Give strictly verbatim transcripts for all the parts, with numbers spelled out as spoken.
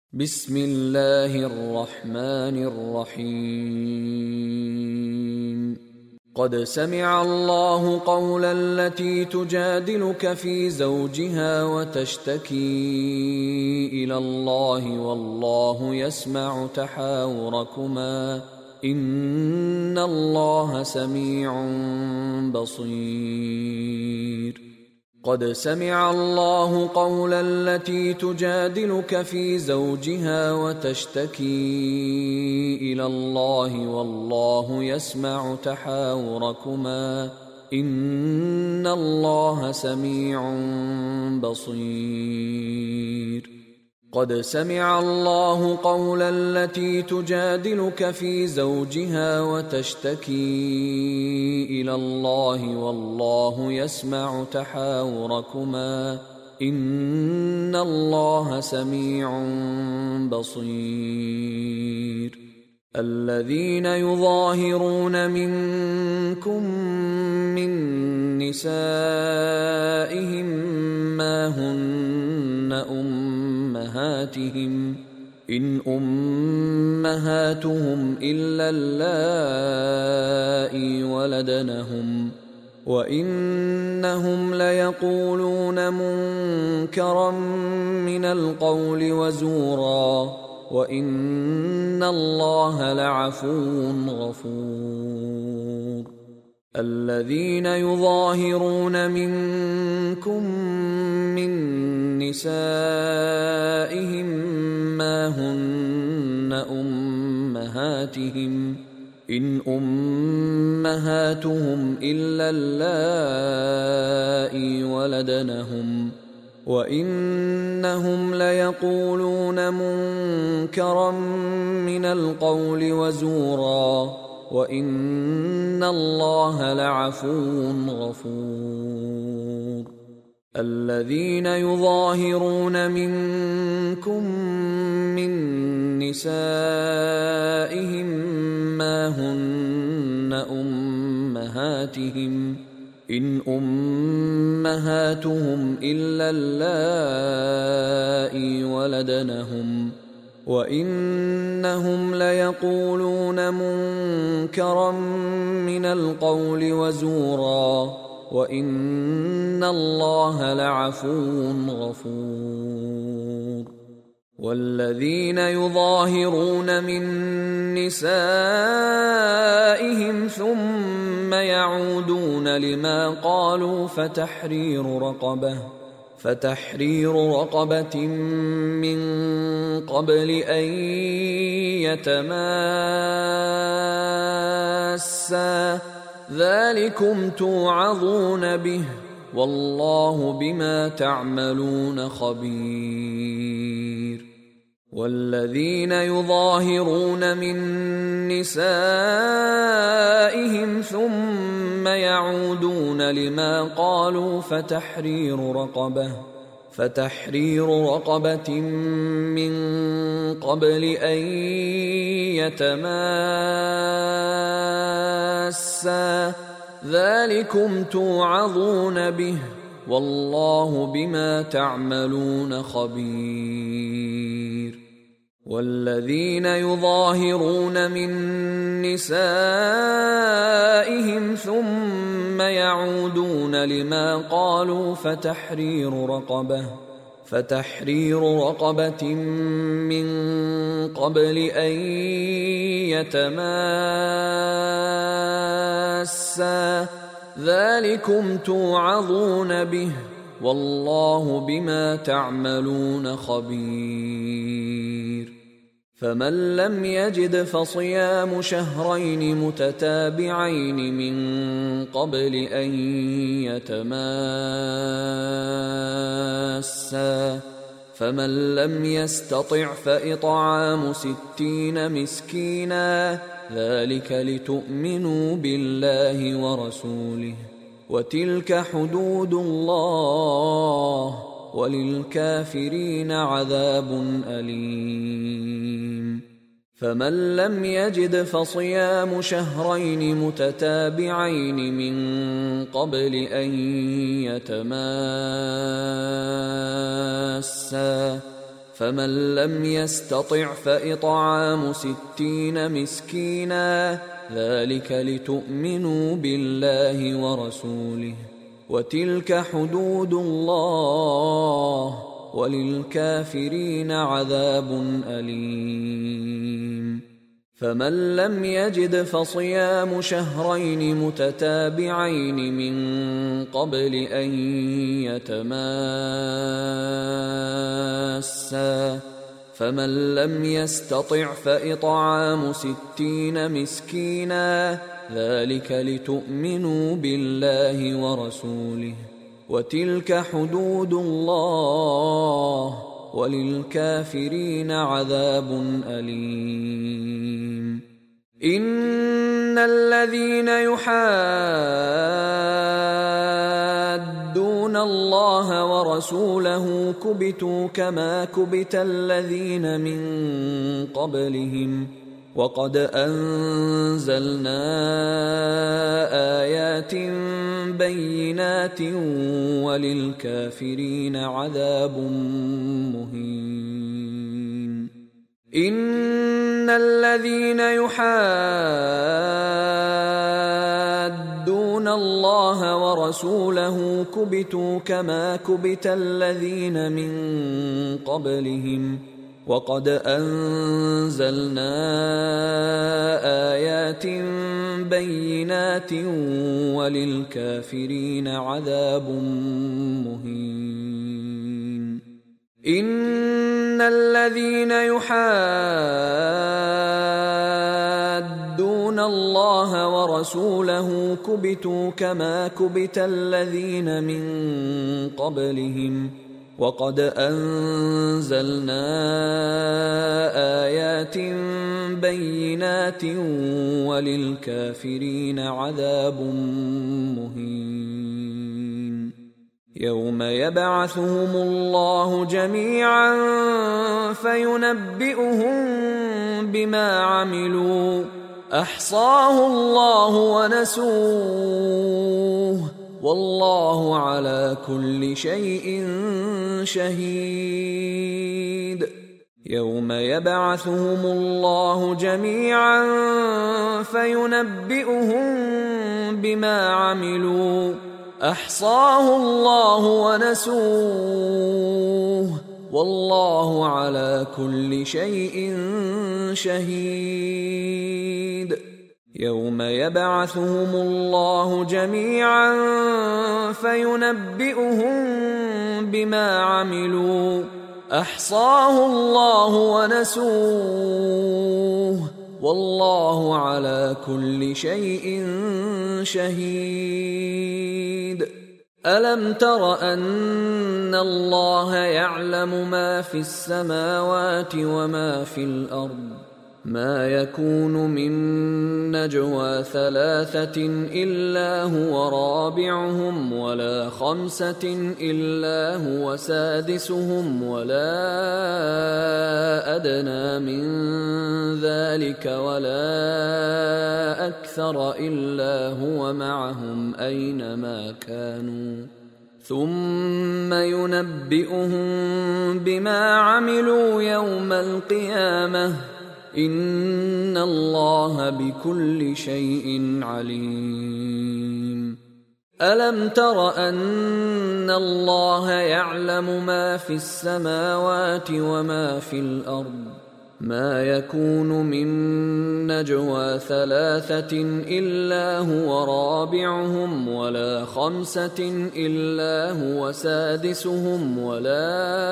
بسم الله الرحمن الرحيم قد سمع الله قول التي تجادلك في زوجها وتشتكي إلى الله والله يسمع تحاوركما إن الله سميع بصير قد سمع الله قول التي تجادلك في زوجها وتشتكي إلى الله والله يسمع تحاوركما إن الله سميع بصير قد سمع الله قول التي تجادلك في زوجها وتشتكي إلى الله والله يسمع تحاوركما إن الله سميع بصير الذين يظاهرون منكم من نسائهم ما هن أمهاتهم إن أمهاتهم إلا اللائي ولدنهم وإنهم ليقولون منكرا من القول وزورا وإن الله لعفو غفور الذين يظاهرون منكم من نسائهم ما هن أمهاتهم إن أمهاتهم إلا اللائي ولدنهم وإنهم ليقولون منكرا من القول وزورا وإن الله لعفو غفور الذين يظاهرون منكم من نسائهم ما هن أمهاتهم إن أمهاتهم إلا اللائي ولدنهم وإنهم ليقولون منكرا من القول وزورا وإن الله لعفو غفور والذين يظاهرون من نسائهم ثم يعودون لما قالوا فتحرير رقبة فتحرير رقبة من قبل أن يتماسا ذلكم توعظون به والله بما تعملون خبير والذين يظاهرون من نسائهم ثم يعودون لما قالوا فتحرير رقبة فتحرير رقبة من قبل أن يتماسا ذلكم توعظون به والله بما تعملون خبير والذين يظاهرون من نسائهم ثم يعودون لما قالوا فتحرير رقبة فتحرير رقبة من قبل أن يتماسا ذلكم توعظون به والله بما تعملون خبير فمن لم يجد فصيام شهرين متتابعين من قبل أن يتماسا فمن لم يستطع فإطعام ستين مسكينا ذلك لتؤمنوا بالله ورسوله وتلك حدود الله وللكافرين عذاب أليم فمن لم يجد فصيام شهرين متتابعين من قبل أن يتماسا فمن لم يستطع فإطعام ستين مسكينا ذلك لتؤمنوا بالله ورسوله وتلك حدود الله وللكافرين عذاب أليم. فمن لم يجد فصيام شهرين متتابعين من قبل أن يتماسا فمن لم يستطع فإطعام ستين مسكينا ذلك لتؤمنوا بالله ورسوله وتلك حدود الله وللكافرين عذاب أليم. إن الذين يحادون الله ورسوله كبتوا كما كبت الذين من قبلهم وقد أنزلنا آيات بينات وللكافرين عذاب مهين. إن الذين يحادون الله ورسوله كبتوا كما كبت الذين من قبلهم وقد أنزلنا آيات بينات وللكافرين عذاب مهين. إن الذين يحادون الله ورسوله كبتوا كما كبت الذين من قبلهم وقد أنزلنا آيات بينات وللكافرين عذاب مهين. يوم يبعثهم الله جميعا فينبئهم بما عملوا أحصاه الله ونسوه والله على كل شيء شهيد. يوم يبعثهم الله جميعا فينبئهم بما عملوا أحصاه الله ونسوه والله على كل شيء شهيد. يوم يبعثهم الله جميعا فينبئهم بما عملوا أحصاه الله ونسوه والله على كل شيء شهيد. ألم تر أن الله يعلم ما في السماوات وما في الأرض ما يكون من نجوى ثلاثة إلا هو رابعهم ولا خمسة إلا هو سادسهم ولا أدنى من ذلك ولا أكثر إلا هو معهم أينما كانوا ثم ينبئهم بما عملوا يوم القيامة إن الله بكل شيء عليم. ألم تر أن الله يعلم ما في السماوات وما في الأرض ما يكون من نجوى ثلاثة إلا هو رابعهم ولا خمسة إلا هو سادسهم ولا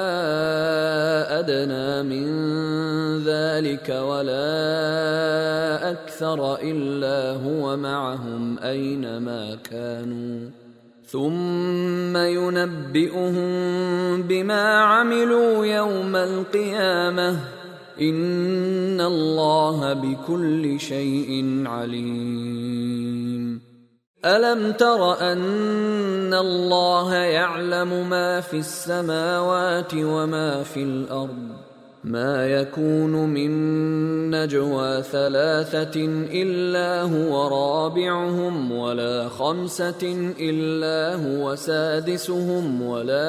أدنى من ذلك ولا أكثر إلا هو معهم أينما كانوا ثم ينبئهم بما عملوا يوم القيامة إن الله بكل شيء عليم. ألم تر أن الله يعلم ما في السماوات وما في الأرض ما يكون من نجوى ثلاثة إلا هو رابعهم ولا خمسة إلا هو سادسهم ولا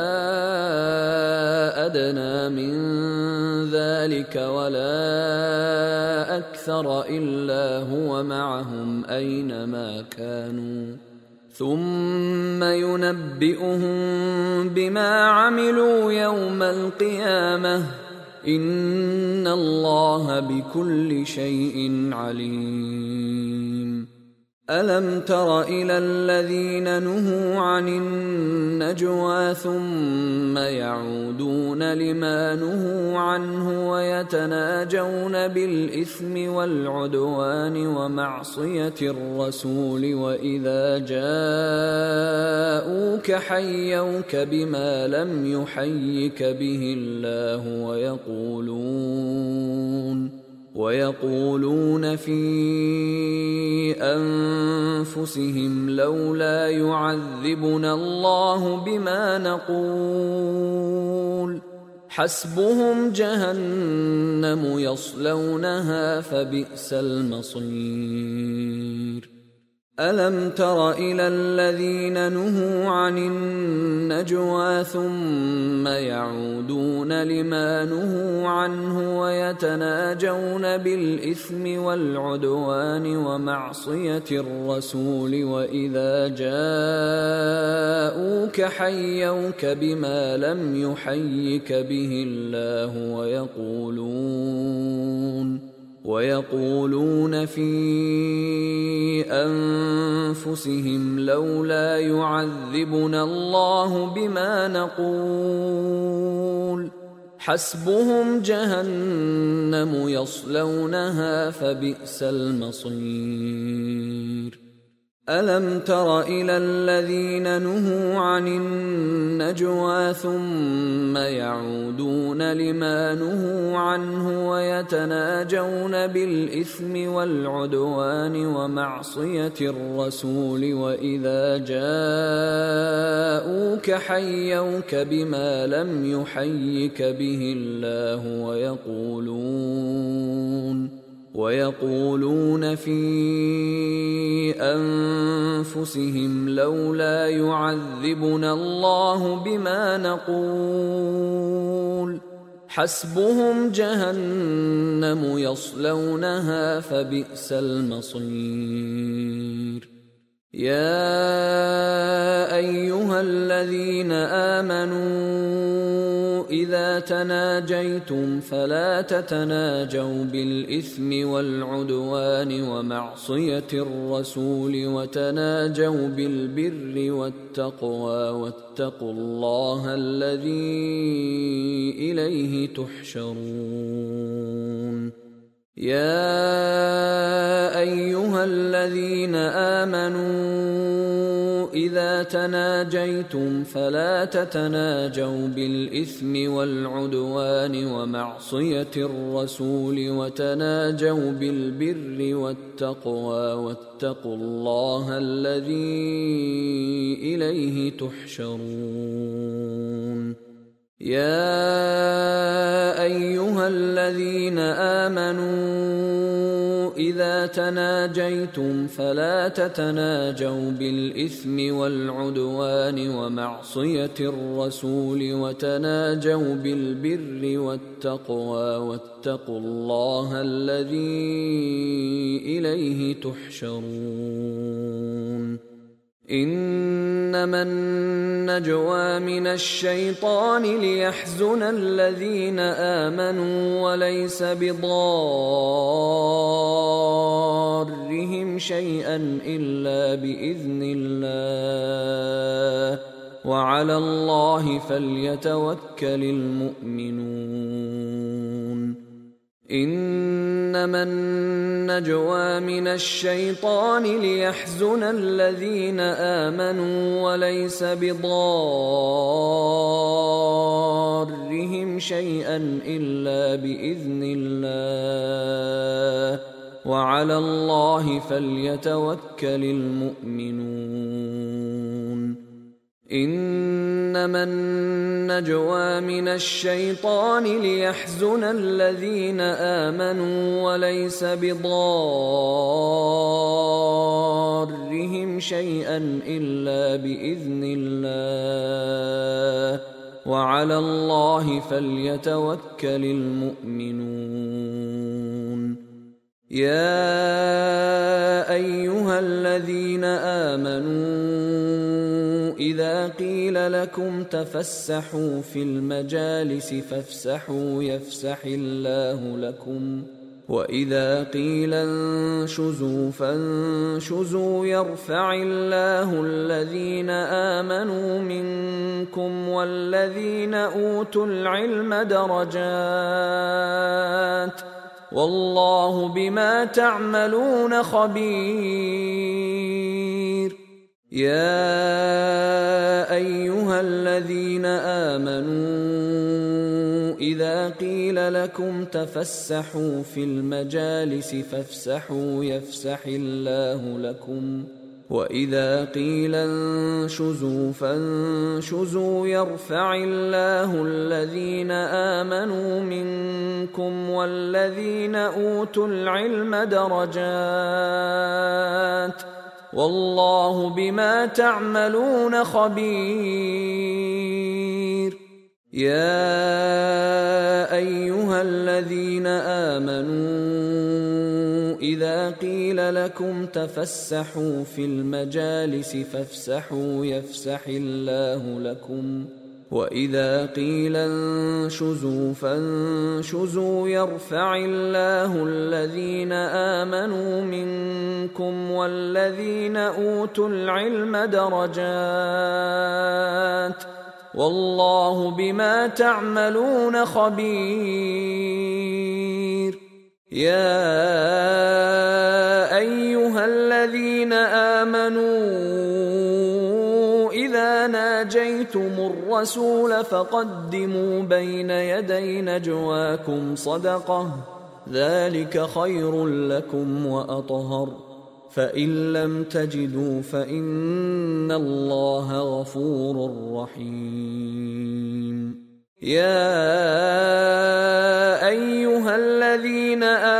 أدنى من ذلك ولا أكثر إلا هو معهم أينما كانوا ثم ينبئهم بما عملوا يوم القيامة إن الله بكل شيء عليم. ألم تر إلى الذين نهوا عن النجوى ثم يعودون لما نهوا عنه ويتناجون بالإثم والعدوان ومعصية الرسول وإذا جاءوك حيوك بما لم يحيك به الله ويقولون ويقولون في أنفسهم لولا يعذبنا الله بما نقول حسبهم جهنم يصلونها فبئس المصير. ألم تر إلى الذين نهوا عن النجوى ثم يعودون لما نهوا عنه ويتناجون بالإثم والعدوان ومعصية الرسول وإذا جاءوك حيوك بما لم يحيك به الله ويقولون ويقولون في أنفسهم لولا يعذبنا الله بما نقول حسبهم جهنم يصلونها فبئس المصير. ألم تر إلى الذين نهوا عن النجوى ثم يعودون لما نهوا عنه ويتناجون بالإثم والعدوان ومعصية الرسول وإذا جاءوك حيوك بما لم يحيك به الله ويقولون ويقولون في أنفسهم لولا يعذبنا الله بما نقول حسبهم جهنم يصلونها فبئس المصير. يا أيها الذين آمنوا إذا تناجيتم فلا تتناجوا بالإثم والعدوان ومعصية الرسول وتناجوا بالبر والتقوى واتقوا الله الذي إليه تحشرون. يا أيها الذين آمنوا إذا تناجيتم فلا تتناجوا بالإثم والعدوان ومعصية الرسول وتناجوا بالبر والتقوى واتقوا الله الذي إليه تحشرون. يا أيها الذين آمنوا إذا تناجيتم فلا تتناجوا بالإثم والعدوان ومعصية الرسول وتناجوا بالبر والتقوى واتقوا الله الذي إليه تحشرون. إنما النجوى من الشيطان ليحزن الذين آمنوا وليس بضارهم شيئا إلا بإذن الله وعلى الله فليتوكل المؤمنون. إنما النجوى من الشيطان ليحزن الذين آمنوا وليس بضارهم شيئا إلا بإذن الله وعلى الله فليتوكل المؤمنون. إنما النجوى من الشيطان ليحزن الذين آمنوا وليس بضارهم شيئا إلا بإذن الله وعلى الله فليتوكل المؤمنون. يا أيها الذين آمنوا إذا قيل لكم تفسحوا في المجالس فافسحوا يفسح الله لكم وإذا قيل انشزوا فانشزوا يرفع الله الذين آمنوا منكم والذين أوتوا العلم درجات والله بما تعملون خبير. يا أيها الذين آمنوا إذا قيل لكم تفسحوا في المجالس فافسحوا يفسح الله لكم وإذا قيل انشزوا فانشزوا يرفع الله الذين آمنوا منكم والذين أوتوا العلم درجات والله بما تعملون خبير. يا أيها الذين آمنوا إذا قيل لكم تفسحوا في المجالس فافسحوا يفسح الله لكم وإذا قيل انشزوا فانشزوا يرفع الله الذين آمنوا منكم والذين أوتوا العلم درجات والله بما تعملون خبير. يا أيها الذين آمنوا إذا ناجيتم الرسول فقدموا بين يدي نجواكم صدقة ذلك خير لكم وأطهر فإن لم تجدوا فإن الله غفور رحيم. يا أيها الذين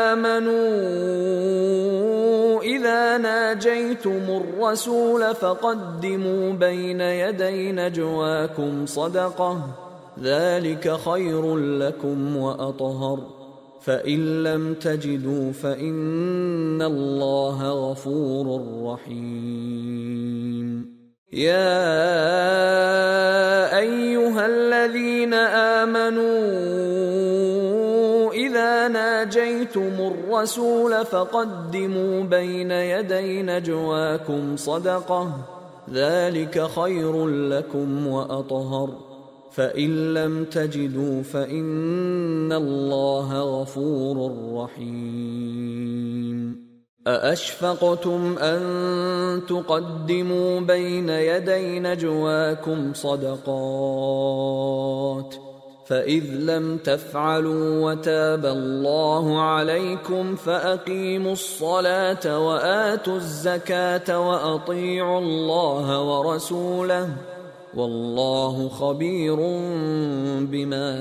آمنوا إذا ناجيتم الرسول فقدموا بين يدي نجواكم صدقة ذلك خير لكم وأطهر فإن لم تجدوا فإن الله غفور رحيم. يا أيها الذين آمنوا إذا ناجيتم الرسول فقدموا بين يدي نجواكم صدقة ذلك خير لكم وأطهر فإن لم تجدوا فإن الله غفور رحيم. أأشفقتم أن تقدموا بين يدي نجواكم صدقات فإذ لم تفعلوا وتاب الله عليكم فأقيموا الصلاة وآتوا الزكاة وأطيعوا الله ورسوله والله خبير بما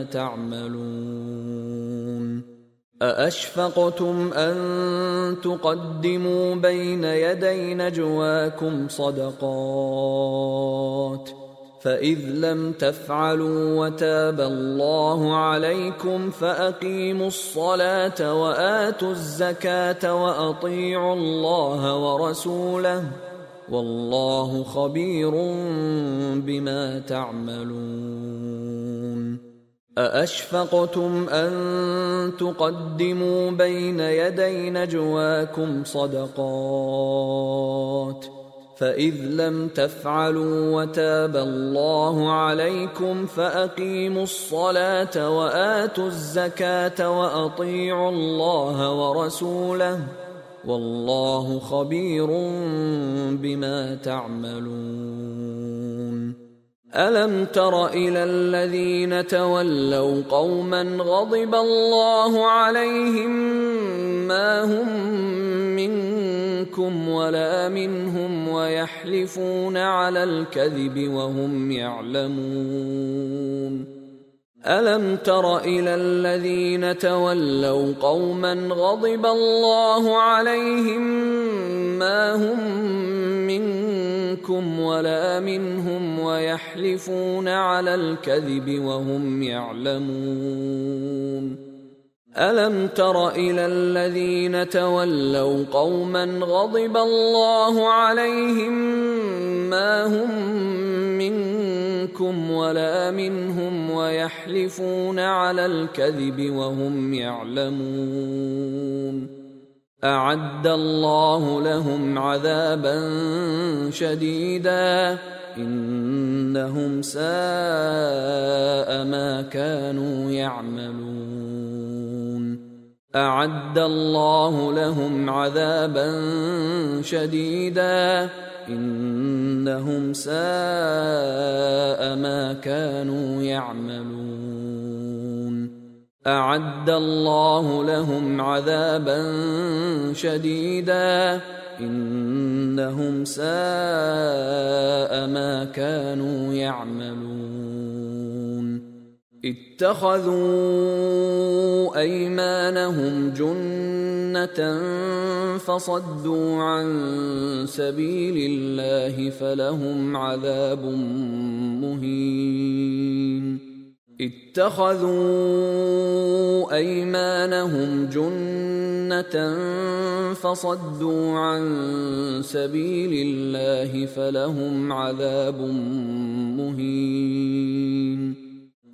تعملون. أأشفقتم أن تقدموا بين يدي نجواكم صدقات فإذ لم تفعلوا وتاب الله عليكم فأقيموا الصلاة وآتوا الزكاة وأطيعوا الله ورسوله والله خبير بما تعملون. أأشفقتم أن تقدموا بين يدي نجواكم صدقات فإذ لم تفعلوا وتاب الله عليكم فأقيموا الصلاة وآتوا الزكاة وأطيعوا الله ورسوله والله خبير بما تعملون. ألم تر إلى الذين تولوا قوما غضب الله عليهم ما هم منكم ولا منهم ويحلفون على الكذب وهم يعلمون ألم تر إلى الذين تولوا قوما غضب الله عليهم ما هم منكم ولا منهم ويحلفون على الكذب وهم يعلمون ألم تر إلى الذين تولوا قوما غضب الله عليهم ما هم منكم ولا منهم ويحلفون على الكذب وهم يعلمون أعد الله لهم عذابا شديدا إنهم ساء ما كانوا يعملون أعد الله لهم عذابا شديدا إنهم ساء ما كانوا يعملون أعد الله لهم عذابا شديدا إنهم ساء ما كانوا يعملون اتخذوا أيمانهم جنة فصدوا عن سبيل الله فلهم عذاب مهين اتخذوا أيمانهم جنة فصدوا عن سبيل الله فلهم عذاب مهين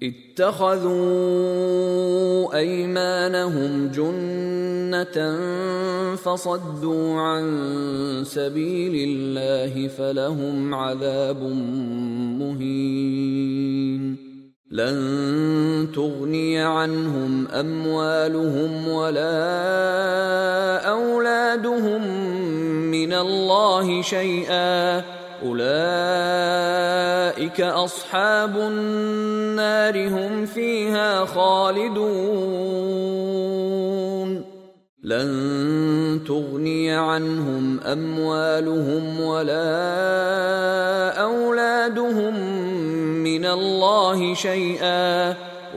اتخذوا أيمانهم جنة فصدوا عن سبيل الله فلهم عذاب مهين لن تغني عنهم أموالهم ولا أولادهم من الله شيئا أولئك أصحاب النار هم فيها خالدون لن تغني عنهم أموالهم ولا أولادهم من الله شيئا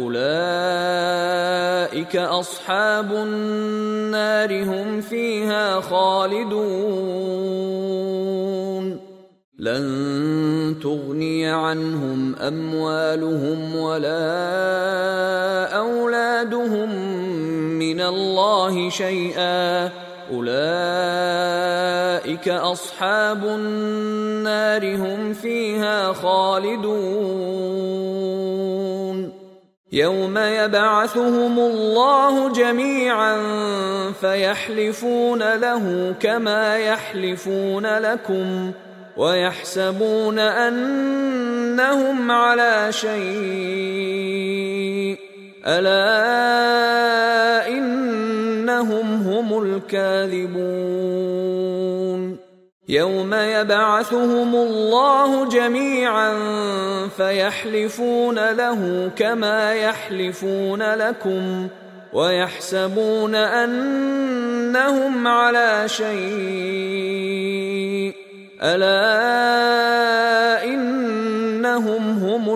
أولئك أصحاب النار هم فيها خالدون لن تغني عنهم أموالهم ولا أولادهم من الله شيئا أولئك أصحاب النار هم فيها خالدون يوم يبعثهم الله جميعا فيحلفون له كما يحلفون لكم ويحسبون أنهم على شيء ألا إنهم هم الكاذبون يوم يبعثهم الله جميعا فيحلفون له كما يحلفون لكم ويحسبون أنهم على شيء ألا إنهم هم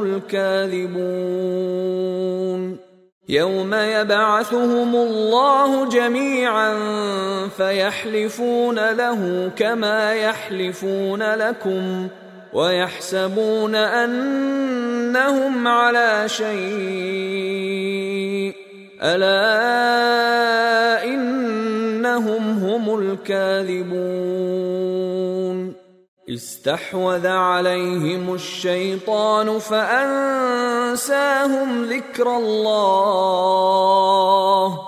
الكاذبون يوم يبعثهم الله جميعا فيحلفون له كما يحلفون لكم ويحسبون أنهم على شيء ألا إنهم هم الكاذبون استحوذ عليهم الشيطان فأنساهم ذكر الله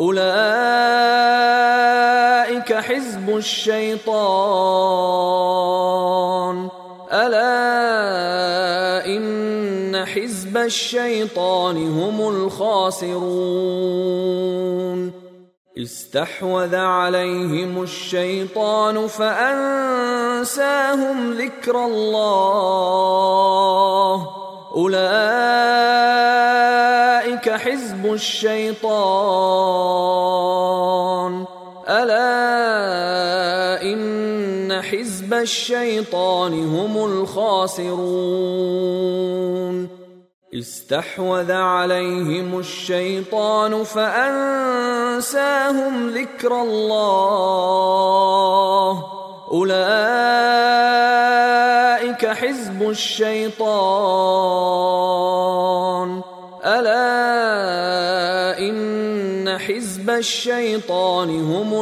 أولئك حزب الشيطان ألا إن حزب الشيطان هم الخاسرون استحوذ عليهم الشيطان فأنساهم ذكر الله أولئك حزب الشيطان ألا إن حزب الشيطان هم الخاسرون استحوذ عليهم الشيطان فأنساهم ذكر الله أولئك حزب الشيطان ألا إن حزب الشيطان هم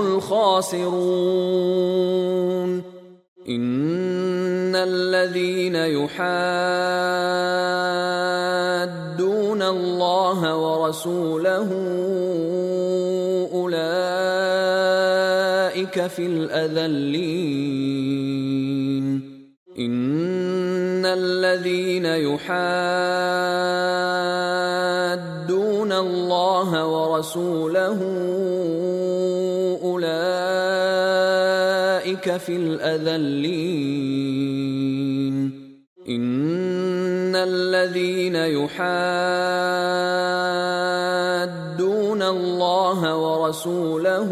الخاسرون إن الذين يحادون الله ورسوله أولئك في الأذلين إن الذين يحادون الله ورسوله أولئك في الأذلين إن الذين يحادون الله ورسوله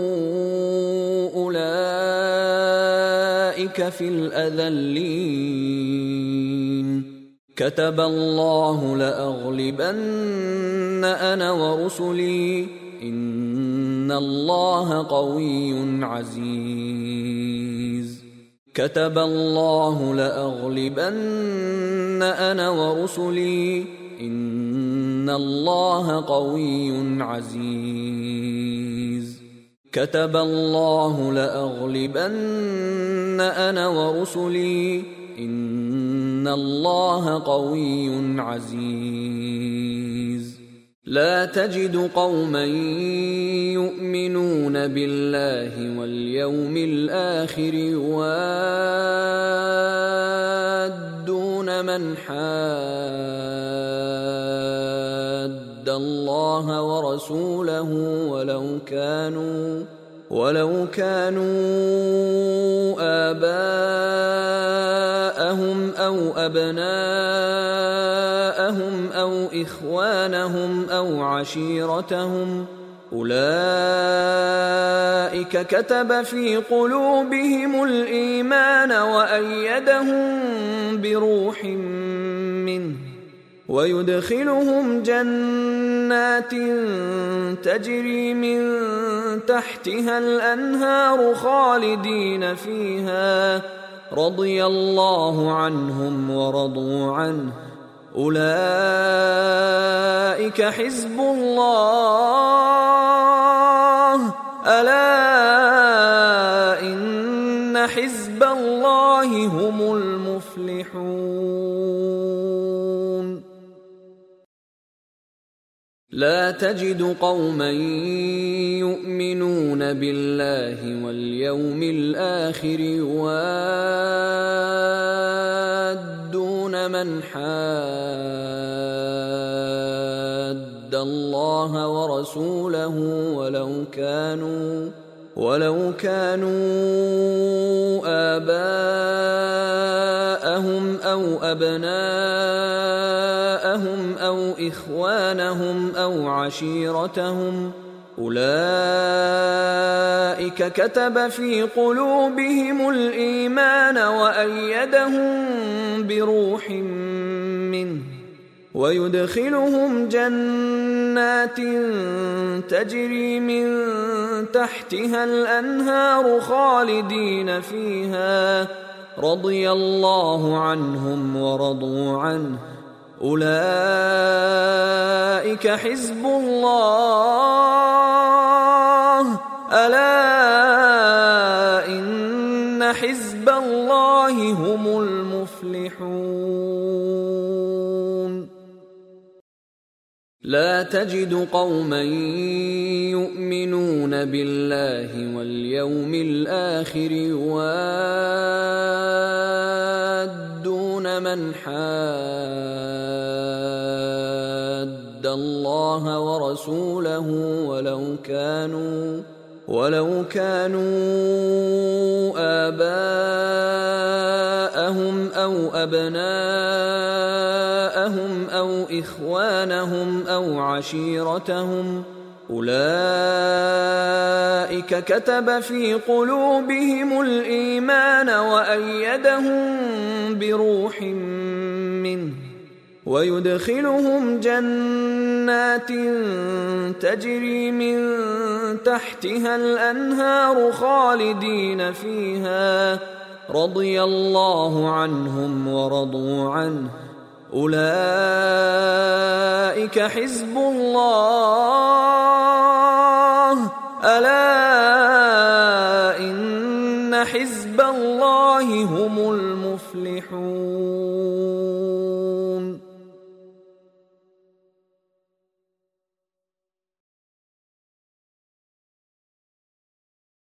أولئك في الأذلين كتب الله لأغلبن أنا ورسلي إن الله قوي عزيز كتب الله لأغلبن أنا ورسلي إن الله قوي عزيز كتب الله لأغلبن أنا ورسلي إن الله قوي عزيز لا تجد قوما يؤمنون بالله واليوم الآخر يوادون من حاد الله ورسوله ولو كانوا ولو كانوا آباءهم أو أبناءهم أو إخوانهم أو عشيرتهم أولئك كتب في قلوبهم الإيمان وأيدهم بروح منه ويدخلهم جنات تجري من تحتها الأنهار خالدين فيها رضي الله عنهم ورضوا عنه أولئك حزب الله ألا إن حزب الله هم المفلحون لا تجد قوما يؤمنون بالله واليوم الآخر يوادون من حاد الله ورسوله ولو كانوا ولو كانوا آباءهم أو أبناءهم أو إخوانهم أو عشيرتهم أولئك كتب في قلوبهم الإيمان وأيدهم بروح منه ويدخلهم جنات تجري من تحتها الأنهار خالدين فيها رضي الله عنهم ورضوا عنه أولئك حزب الله ألا إن حزب الله هم المفلحون لا تجد قوما يؤمنون بالله واليوم الآخر يوادون من حاد الله ورسوله ولو كانوا ولو كانوا آباءهم أو أبناءهم أو إخوانهم أو عشيرتهم أولئك كتب في قلوبهم الإيمان وأيدهم بروح منه ويدخلهم جنات تجري من تحتها الأنهار خالدين فيها رضي الله عنهم ورضوا عنه أولئك حزب الله ألا إن حزب الله هم المفلحون.